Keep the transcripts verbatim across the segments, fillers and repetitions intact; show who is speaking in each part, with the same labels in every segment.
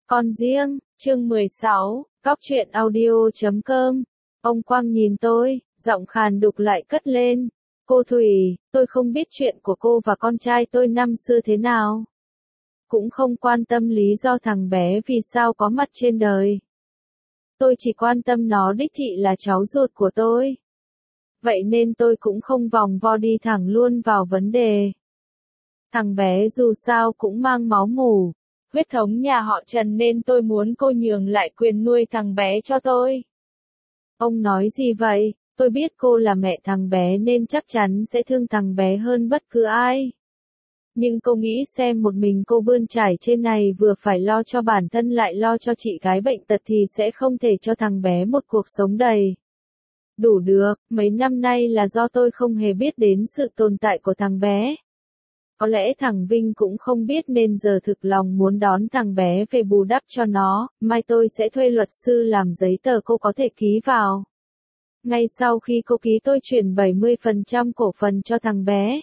Speaker 1: Con riêng, chương mười sáu, cóc truyện audio chấm com. Ông Quang nhìn tôi, giọng khàn đục lại cất lên. Cô Thủy, tôi không biết chuyện của cô và con trai tôi năm xưa thế nào. Cũng không quan tâm lý do thằng bé vì sao có mặt trên đời. Tôi chỉ quan tâm nó đích thị là cháu ruột của tôi. Vậy nên tôi cũng không vòng vo đi thẳng luôn vào vấn đề. Thằng bé dù sao cũng mang máu mủ, huyết thống nhà họ Trần nên tôi muốn cô nhường lại quyền nuôi thằng bé cho tôi. Ông nói gì vậy? Tôi biết cô là mẹ thằng bé nên chắc chắn sẽ thương thằng bé hơn bất cứ ai. Nhưng cô nghĩ xem một mình cô bươn trải trên này vừa phải lo cho bản thân lại lo cho chị gái bệnh tật thì sẽ không thể cho thằng bé một cuộc sống đầy đủ được. Mấy năm nay là do tôi không hề biết đến sự tồn tại của thằng bé. Có lẽ thằng Vinh cũng không biết nên giờ thực lòng muốn đón thằng bé về bù đắp cho nó, mai tôi sẽ thuê luật sư làm giấy tờ cô có thể ký vào. Ngay sau khi cô ký tôi chuyển bảy mươi phần trăm cổ phần cho thằng bé.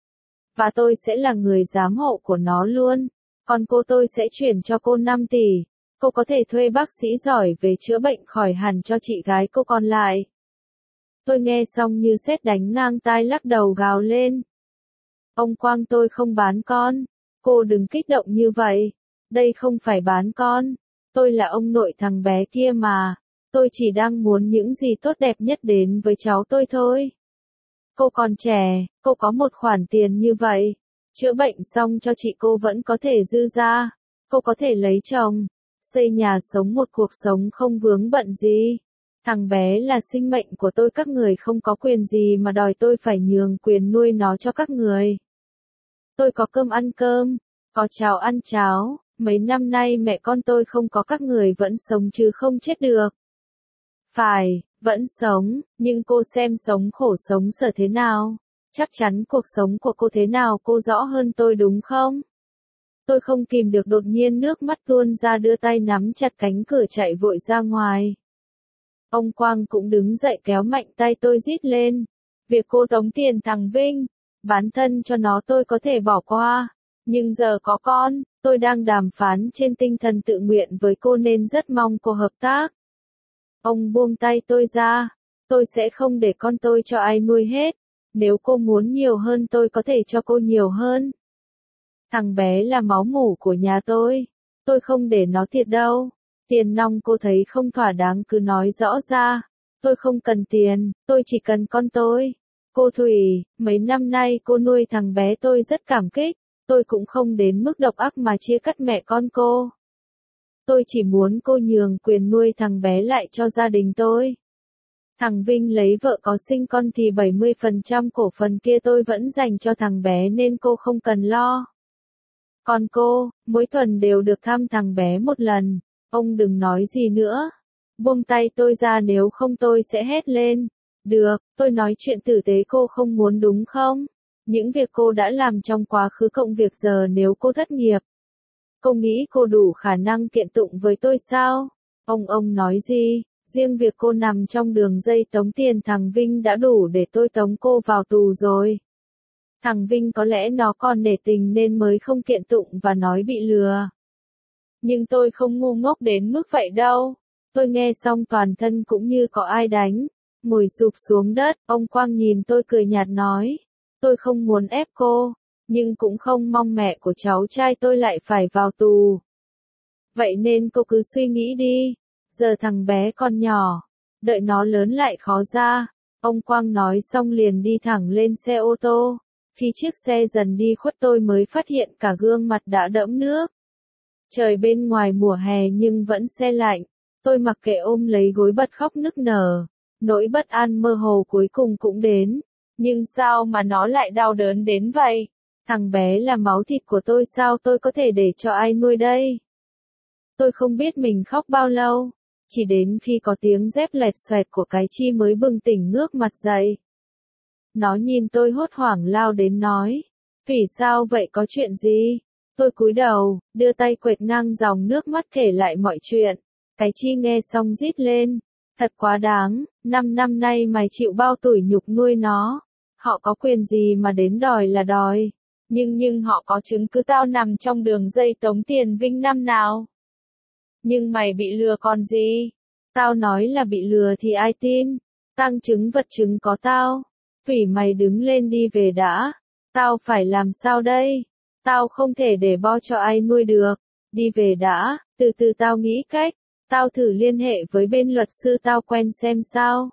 Speaker 1: Và tôi sẽ là người giám hộ của nó luôn. Còn cô tôi sẽ chuyển cho cô năm tỷ. Cô có thể thuê bác sĩ giỏi về chữa bệnh khỏi hẳn cho chị gái cô còn lại. Tôi nghe xong như sét đánh ngang tai lắc đầu gào lên. Ông Quang, tôi không bán con. Cô đừng kích động như vậy. Đây không phải bán con. Tôi là ông nội thằng bé kia mà. Tôi chỉ đang muốn những gì tốt đẹp nhất đến với cháu tôi thôi. Cô còn trẻ, cô có một khoản tiền như vậy. Chữa bệnh xong cho chị cô vẫn có thể dư ra. Cô có thể lấy chồng, xây nhà sống một cuộc sống không vướng bận gì. Thằng bé là sinh mệnh của tôi, các người không có quyền gì mà đòi tôi phải nhường quyền nuôi nó cho các người. Tôi có cơm ăn cơm, có cháo ăn cháo, mấy năm nay mẹ con tôi không có các người vẫn sống chứ không chết được. Phải, vẫn sống, nhưng cô xem sống khổ sống sở thế nào, chắc chắn cuộc sống của cô thế nào cô rõ hơn tôi đúng không? Tôi không kìm được đột nhiên nước mắt tuôn ra, đưa tay nắm chặt cánh cửa chạy vội ra ngoài. Ông Quang cũng đứng dậy kéo mạnh tay tôi rít lên. Việc cô tống tiền thằng Vinh, bán thân cho nó tôi có thể bỏ qua. Nhưng giờ có con, tôi đang đàm phán trên tinh thần tự nguyện với cô nên rất mong cô hợp tác. Ông buông tay tôi ra. Tôi sẽ không để con tôi cho ai nuôi hết. Nếu cô muốn nhiều hơn tôi có thể cho cô nhiều hơn. Thằng bé là máu mủ của nhà tôi. Tôi không để nó thiệt đâu. Tiền nong cô thấy không thỏa đáng cứ nói rõ ra. Tôi không cần tiền, tôi chỉ cần con tôi. Cô Thủy, mấy năm nay cô nuôi thằng bé tôi rất cảm kích. Tôi cũng không đến mức độc ác mà chia cắt mẹ con cô. Tôi chỉ muốn cô nhường quyền nuôi thằng bé lại cho gia đình tôi. Thằng Vinh lấy vợ có sinh con thì bảy mươi phần trăm cổ phần kia tôi vẫn dành cho thằng bé nên cô không cần lo. Còn cô, mỗi tuần đều được thăm thằng bé một lần. Ông đừng nói gì nữa. Buông tay tôi ra nếu không tôi sẽ hét lên. Được, tôi nói chuyện tử tế, cô không muốn đúng không? Những việc cô đã làm trong quá khứ cộng việc giờ nếu cô thất nghiệp. Cô nghĩ cô đủ khả năng kiện tụng với tôi sao? Ông ông nói gì? Riêng việc cô nằm trong đường dây tống tiền thằng Vinh đã đủ để tôi tống cô vào tù rồi. Thằng Vinh có lẽ nó còn nể tình nên mới không kiện tụng và nói bị lừa. Nhưng tôi không ngu ngốc đến mức vậy đâu. Tôi nghe xong toàn thân cũng như có ai đánh. Ngồi sụp xuống đất, ông Quang nhìn tôi cười nhạt nói. Tôi không muốn ép cô, nhưng cũng không mong mẹ của cháu trai tôi lại phải vào tù. Vậy nên cô cứ suy nghĩ đi. Giờ thằng bé còn nhỏ, đợi nó lớn lại khó ra. Ông Quang nói xong liền đi thẳng lên xe ô tô. Khi chiếc xe dần đi khuất tôi mới phát hiện cả gương mặt đã đẫm nước. Trời bên ngoài mùa hè nhưng vẫn se lạnh. Tôi mặc kệ ôm lấy gối bật khóc nức nở. Nỗi bất an mơ hồ cuối cùng cũng đến. Nhưng sao mà nó lại đau đớn đến vậy? Thằng bé là máu thịt của tôi, sao tôi có thể để cho ai nuôi đây? Tôi không biết mình khóc bao lâu. Chỉ đến khi có tiếng dép lẹt xoẹt của cái chi mới bừng tỉnh ngước mặt dậy. Nó nhìn tôi hốt hoảng lao đến nói. Vì sao vậy, có chuyện gì? Tôi cúi đầu, đưa tay quệt ngang dòng nước mắt kể lại mọi chuyện. Cái chi nghe xong rít lên. Thật quá đáng, năm năm nay mày chịu bao tủi nhục nuôi nó. Họ có quyền gì mà đến đòi là đòi. Nhưng nhưng họ có chứng cứ tao nằm trong đường dây tống tiền Vinh năm nào? Nhưng mày bị lừa còn gì? Tao nói là bị lừa thì ai tin? Tang chứng vật chứng có tao. Thủy mày đứng lên đi về đã. Tao phải làm sao đây? Tao không thể để bo cho ai nuôi được. Đi về đã, từ từ tao nghĩ cách. Tao thử liên hệ với bên luật sư tao quen xem sao.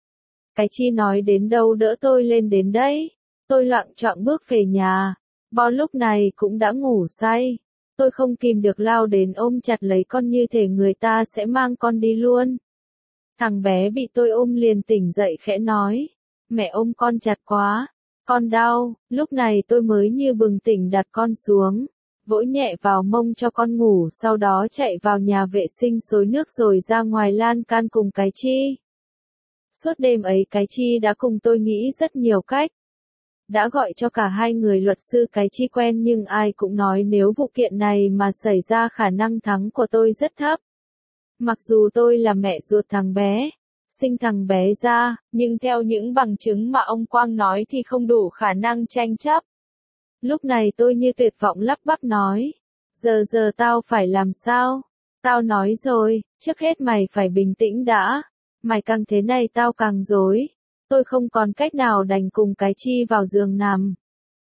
Speaker 1: Cái chi nói đến đâu đỡ tôi lên đến đấy. Tôi loạng choạng bước về nhà. Bo lúc này cũng đã ngủ say. Tôi không kìm được lao đến ôm chặt lấy con như thể người ta sẽ mang con đi luôn. Thằng bé bị tôi ôm liền tỉnh dậy khẽ nói. Mẹ ôm con chặt quá. Con đau. Lúc này tôi mới như bừng tỉnh đặt con xuống. Vỗ nhẹ vào mông cho con ngủ, sau đó chạy vào nhà vệ sinh xối nước rồi ra ngoài lan can cùng cái chi. Suốt đêm ấy cái chi đã cùng tôi nghĩ rất nhiều cách. Đã gọi cho cả hai người luật sư cái chi quen nhưng ai cũng nói nếu vụ kiện này mà xảy ra khả năng thắng của tôi rất thấp. Mặc dù tôi là mẹ ruột thằng bé, sinh thằng bé ra, nhưng theo những bằng chứng mà ông Quang nói thì không đủ khả năng tranh chấp. Lúc này tôi như tuyệt vọng lắp bắp nói. Giờ giờ tao phải làm sao? Tao nói rồi, trước hết mày phải bình tĩnh đã. Mày càng thế này tao càng rối. Tôi không còn cách nào đành cùng cái chi vào giường nằm.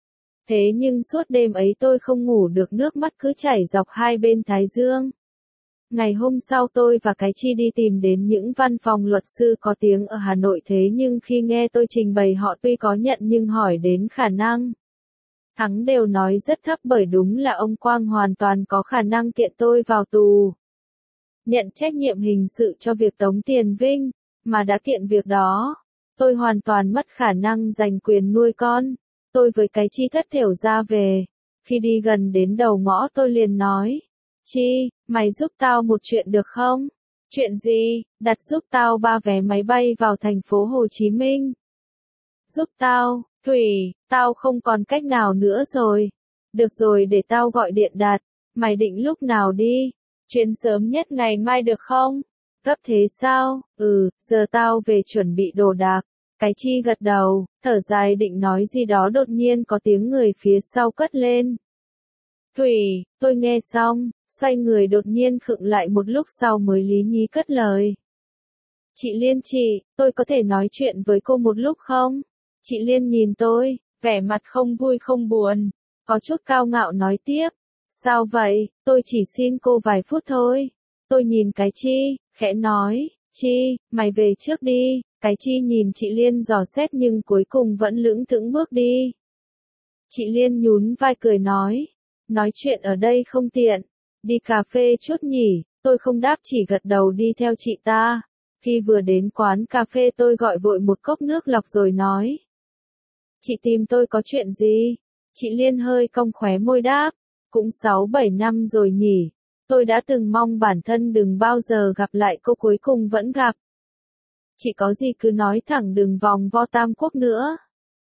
Speaker 1: Thế nhưng suốt đêm ấy tôi không ngủ được, nước mắt cứ chảy dọc hai bên thái dương. Ngày hôm sau tôi và cái chi đi tìm đến những văn phòng luật sư có tiếng ở Hà Nội, thế nhưng khi nghe tôi trình bày họ tuy có nhận nhưng hỏi đến khả năng thắng đều nói rất thấp, bởi đúng là ông Quang hoàn toàn có khả năng kiện tôi vào tù. Nhận trách nhiệm hình sự cho việc tống tiền Vinh, mà đã kiện việc đó. Tôi hoàn toàn mất khả năng giành quyền nuôi con. Tôi với cái chi thất thểu ra về. Khi đi gần đến đầu ngõ tôi liền nói. Chi, mày giúp tao một chuyện được không? Chuyện gì? Đặt giúp tao ba vé máy bay vào thành phố Hồ Chí Minh. Giúp tao, Thủy, tao không còn cách nào nữa rồi. Được rồi, để tao gọi điện đặt. Mày định lúc nào đi? Chuyến sớm nhất ngày mai được không? Gấp thế sao? Ừ, giờ tao về chuẩn bị đồ đạc. Cái chi gật đầu, thở dài định nói gì đó, đột nhiên có tiếng người phía sau cất lên. Thủy, tôi nghe xong, xoay người đột nhiên khựng lại một lúc sau mới lý nhí cất lời. Chị Liên chị, tôi có thể nói chuyện với cô một lúc không? Chị Liên nhìn tôi, vẻ mặt không vui không buồn, có chút cao ngạo nói tiếp. Sao vậy, tôi chỉ xin cô vài phút thôi. Tôi nhìn cái chi, khẽ nói, Chi, mày về trước đi. Cái chi nhìn chị Liên dò xét nhưng cuối cùng vẫn lững thững bước đi. Chị Liên nhún vai cười nói, nói chuyện ở đây không tiện, đi cà phê chút nhỉ. Tôi không đáp chỉ gật đầu đi theo chị ta. Khi vừa đến quán cà phê tôi gọi vội một cốc nước lọc rồi nói. Chị tìm tôi có chuyện gì? Chị Liên hơi cong khóe môi đáp, cũng sáu bảy năm rồi nhỉ. Tôi đã từng mong bản thân đừng bao giờ gặp lại cô, cuối cùng vẫn gặp. Chị có gì cứ nói thẳng, đừng vòng vo tam quốc nữa.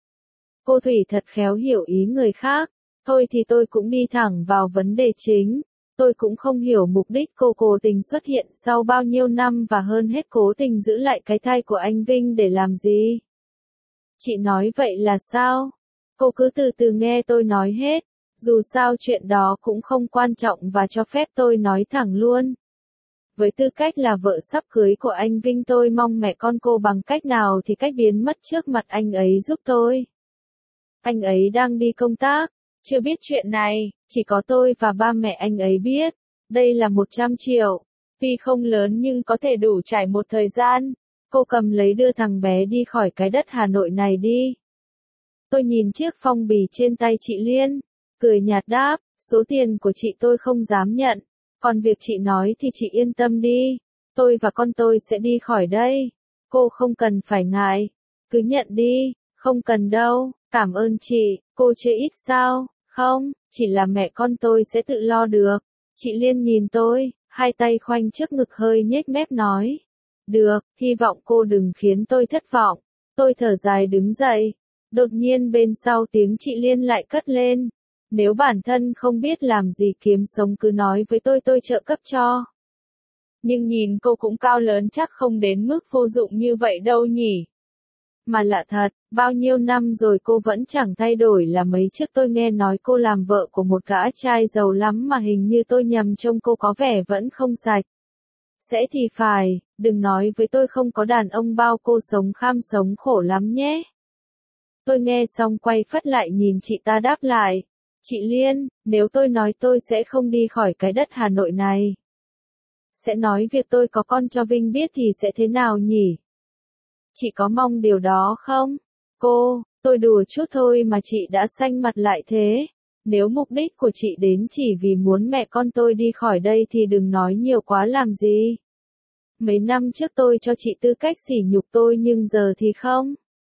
Speaker 1: Cô Thủy thật khéo hiểu ý người khác. Thôi thì tôi cũng đi thẳng vào vấn đề chính. Tôi cũng không hiểu mục đích cô cố tình xuất hiện sau bao nhiêu năm và hơn hết cố tình giữ lại cái thai của anh Vinh để làm gì. Chị nói vậy là sao? Cô cứ từ từ nghe tôi nói hết. Dù sao chuyện đó cũng không quan trọng và cho phép tôi nói thẳng luôn. Với tư cách là vợ sắp cưới của anh Vinh, tôi mong mẹ con cô bằng cách nào thì cách biến mất trước mặt anh ấy giúp tôi. Anh ấy đang đi công tác, chưa biết chuyện này, chỉ có tôi và ba mẹ anh ấy biết. Đây là một trăm triệu, tuy không lớn nhưng có thể đủ trải một thời gian. Cô cầm lấy đưa thằng bé đi khỏi cái đất Hà Nội này đi. Tôi nhìn chiếc phong bì trên tay chị Liên, cười nhạt đáp, số tiền của chị tôi không dám nhận. Còn việc chị nói thì chị yên tâm đi, tôi và con tôi sẽ đi khỏi đây. Cô không cần phải ngại, cứ nhận đi. Không cần đâu, cảm ơn chị. Cô chê ít sao? Không, chỉ là mẹ con tôi sẽ tự lo được. Chị Liên nhìn tôi, hai tay khoanh trước ngực hơi nhếch mép nói. Được, hy vọng cô đừng khiến tôi thất vọng. Tôi thở dài đứng dậy. Đột nhiên bên sau tiếng chị Liên lại cất lên. Nếu bản thân không biết làm gì kiếm sống cứ nói với tôi, tôi trợ cấp cho. Nhưng nhìn cô cũng cao lớn, chắc không đến mức vô dụng như vậy đâu nhỉ. Mà lạ thật, bao nhiêu năm rồi cô vẫn chẳng thay đổi là mấy, trước tôi nghe nói cô làm vợ của một gã trai giàu lắm mà hình như tôi nhầm trông cô có vẻ vẫn không sạch. Sẽ thì phải, đừng nói với tôi không có đàn ông bao cô sống kham sống khổ lắm nhé. Tôi nghe xong quay phắt lại nhìn chị ta đáp lại. Chị Liên, nếu tôi nói tôi sẽ không đi khỏi cái đất Hà Nội này. Sẽ nói việc tôi có con cho Vinh biết thì sẽ thế nào nhỉ? Chị có mong điều đó không? Cô, tôi đùa chút thôi mà chị đã xanh mặt lại thế. Nếu mục đích của chị đến chỉ vì muốn mẹ con tôi đi khỏi đây thì đừng nói nhiều quá làm gì. Mấy năm trước tôi cho chị tư cách sỉ nhục tôi nhưng giờ thì không.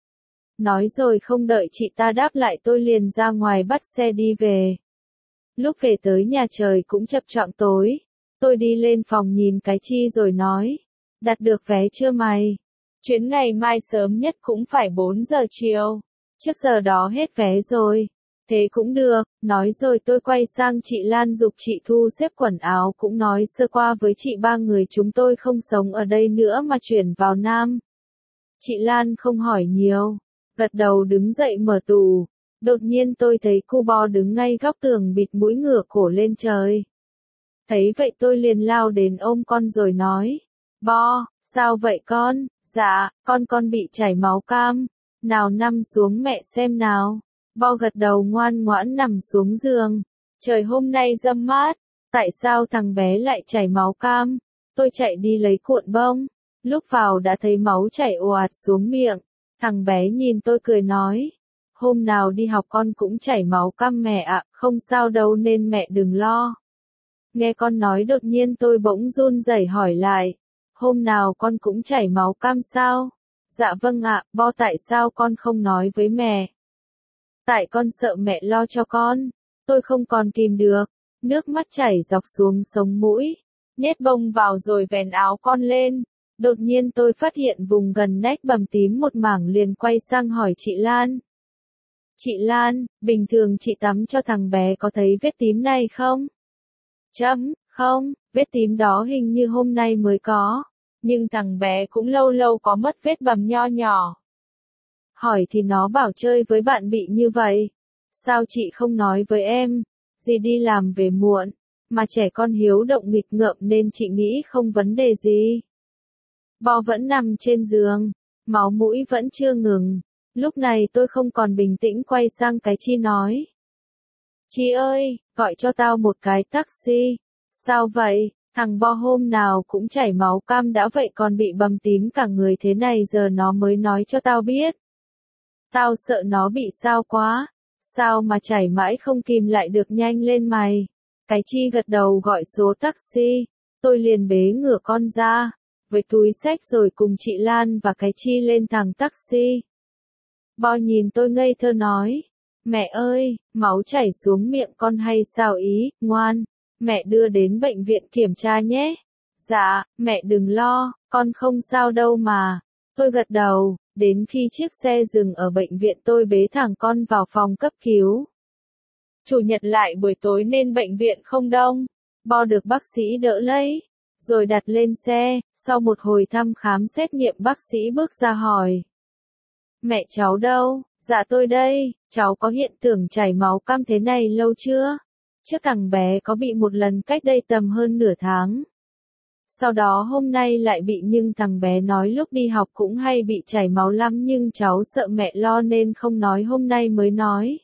Speaker 1: Nói rồi không đợi chị ta đáp lại tôi liền ra ngoài bắt xe đi về. Lúc về tới nhà trời cũng chập choạng tối. Tôi đi lên phòng nhìn cái chi rồi nói. Đặt được vé chưa mày? Chuyến ngày mai sớm nhất cũng phải bốn giờ chiều. Trước giờ đó hết vé rồi. Thế cũng được, nói rồi tôi quay sang chị Lan giục chị thu xếp quần áo cũng nói sơ qua với chị ba người chúng tôi không sống ở đây nữa mà chuyển vào Nam. Chị Lan không hỏi nhiều, gật đầu đứng dậy mở tủ. Đột nhiên tôi thấy cu Bo đứng ngay góc tường bịt mũi ngửa cổ lên trời. Thấy vậy tôi liền lao đến ôm con rồi nói. Bo, sao vậy con? Dạ, con con bị chảy máu cam. Nào nằm xuống mẹ xem nào. Bo gật đầu ngoan ngoãn nằm xuống giường. Trời hôm nay râm mát. Tại sao thằng bé lại chảy máu cam? Tôi chạy đi lấy cuộn bông. Lúc vào đã thấy máu chảy ồ ạt xuống miệng. Thằng bé nhìn tôi cười nói. Hôm nào đi học con cũng chảy máu cam mẹ ạ, không sao đâu nên mẹ đừng lo. Nghe con nói đột nhiên tôi bỗng run rẩy hỏi lại. Hôm nào con cũng chảy máu cam sao? Dạ vâng ạ, Bo tại sao con không nói với mẹ? Tại con sợ mẹ lo cho con. Tôi không còn kìm được. Nước mắt chảy dọc xuống sống mũi. Nhét bông vào rồi vén áo con lên. Đột nhiên tôi phát hiện vùng gần nách bầm tím một mảng liền quay sang hỏi chị Lan. Chị Lan, bình thường chị tắm cho thằng bé có thấy vết tím này không? Chấm, không, vết tím đó hình như hôm nay mới có. Nhưng thằng bé cũng lâu lâu có mất vết bầm nho nhỏ. Hỏi thì nó bảo chơi với bạn bị như vậy. Sao chị không nói với em? Dì đi làm về muộn. Mà trẻ con hiếu động nghịch ngợm nên chị nghĩ không vấn đề gì. Bo vẫn nằm trên giường. Máu mũi vẫn chưa ngừng. Lúc này tôi không còn bình tĩnh quay sang cái Chi nói. Chi ơi, gọi cho tao một cái taxi. Sao vậy? Thằng Bo hôm nào cũng chảy máu cam đã vậy còn bị bầm tím cả người thế này giờ nó mới nói cho tao biết. Tao sợ nó bị sao quá. Sao mà chảy mãi không kìm lại được nhanh lên mày. Cái Chi gật đầu gọi số taxi. Tôi liền bế ngửa con ra. Với túi xách rồi cùng chị Lan và cái Chi lên thằng taxi. Bo nhìn tôi ngây thơ nói. Mẹ ơi, máu chảy xuống miệng con hay sao ý, ngoan. Mẹ đưa đến bệnh viện kiểm tra nhé. Dạ, mẹ đừng lo, con không sao đâu mà. Tôi gật đầu, đến khi chiếc xe dừng ở bệnh viện tôi bế thằng con vào phòng cấp cứu. Chủ nhật lại buổi tối nên bệnh viện không đông. Bo được bác sĩ đỡ lấy, rồi đặt lên xe. Sau một hồi thăm khám xét nghiệm bác sĩ bước ra hỏi. Mẹ cháu đâu? Dạ tôi đây, cháu có hiện tượng chảy máu cam thế này lâu chưa? Trước thằng bé có bị một lần cách đây tầm hơn nửa tháng. Sau đó hôm nay lại bị nhưng thằng bé nói lúc đi học cũng hay bị chảy máu lắm nhưng cháu sợ mẹ lo nên không nói hôm nay mới nói.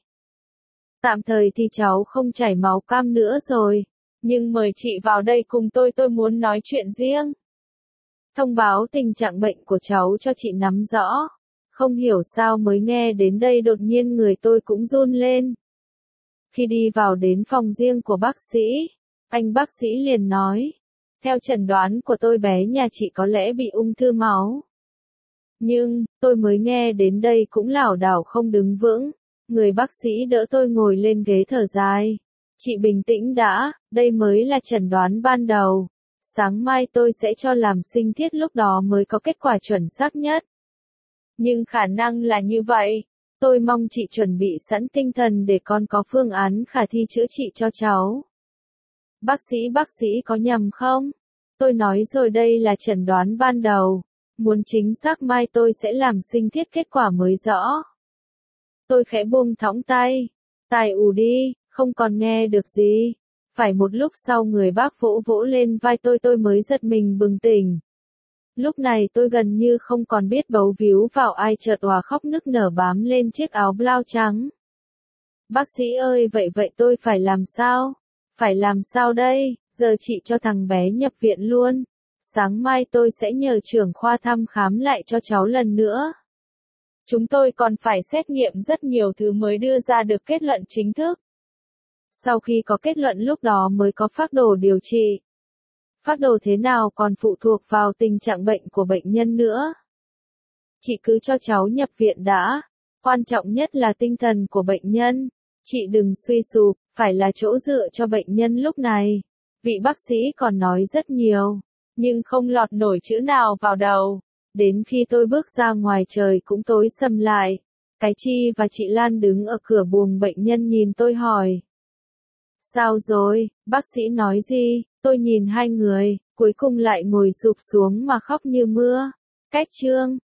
Speaker 1: Tạm thời thì cháu không chảy máu cam nữa rồi, nhưng mời chị vào đây cùng tôi tôi muốn nói chuyện riêng. Thông báo tình trạng bệnh của cháu cho chị nắm rõ. Không hiểu sao mới nghe đến đây đột nhiên người tôi cũng run lên. Khi đi vào đến phòng riêng của bác sĩ, anh bác sĩ liền nói. Theo chẩn đoán của tôi bé nhà chị có lẽ bị ung thư máu. Nhưng, tôi mới nghe đến đây cũng lảo đảo không đứng vững. Người bác sĩ đỡ tôi ngồi lên ghế thở dài. Chị bình tĩnh đã, đây mới là chẩn đoán ban đầu. Sáng mai tôi sẽ cho làm sinh thiết lúc đó mới có kết quả chuẩn xác nhất. Nhưng khả năng là như vậy. Tôi mong chị chuẩn bị sẵn tinh thần để con có phương án khả thi chữa trị cho cháu. Bác sĩ bác sĩ có nhầm không? Tôi nói rồi đây là chẩn đoán ban đầu. Muốn chính xác mai tôi sẽ làm sinh thiết kết quả mới rõ. Tôi khẽ buông thõng tay. Tai ù đi, không còn nghe được gì. Phải một lúc sau người bác vỗ vỗ lên vai tôi tôi mới giật mình bừng tỉnh. Lúc này tôi gần như không còn biết bấu víu vào ai chợt òa khóc nức nở bám lên chiếc áo blau trắng. Bác sĩ ơi vậy vậy tôi phải làm sao? Phải làm sao đây? Giờ chị cho thằng bé nhập viện luôn. Sáng mai tôi sẽ nhờ trưởng khoa thăm khám lại cho cháu lần nữa. Chúng tôi còn phải xét nghiệm rất nhiều thứ mới đưa ra được kết luận chính thức. Sau khi có kết luận lúc đó mới có phác đồ điều trị. Phác đồ thế nào còn phụ thuộc vào tình trạng bệnh của bệnh nhân nữa. Chị cứ cho cháu nhập viện đã. Quan trọng nhất là tinh thần của bệnh nhân. Chị đừng suy sụp, phải là chỗ dựa cho bệnh nhân lúc này. Vị bác sĩ còn nói rất nhiều, nhưng không lọt nổi chữ nào vào đầu. Đến khi tôi bước ra ngoài trời cũng tối sầm lại. Cái Chi và chị Lan đứng ở cửa buồng bệnh nhân nhìn tôi hỏi. Sao rồi, bác sĩ nói gì? Tôi nhìn hai người, cuối cùng lại ngồi sụp xuống mà khóc như mưa. Cách chương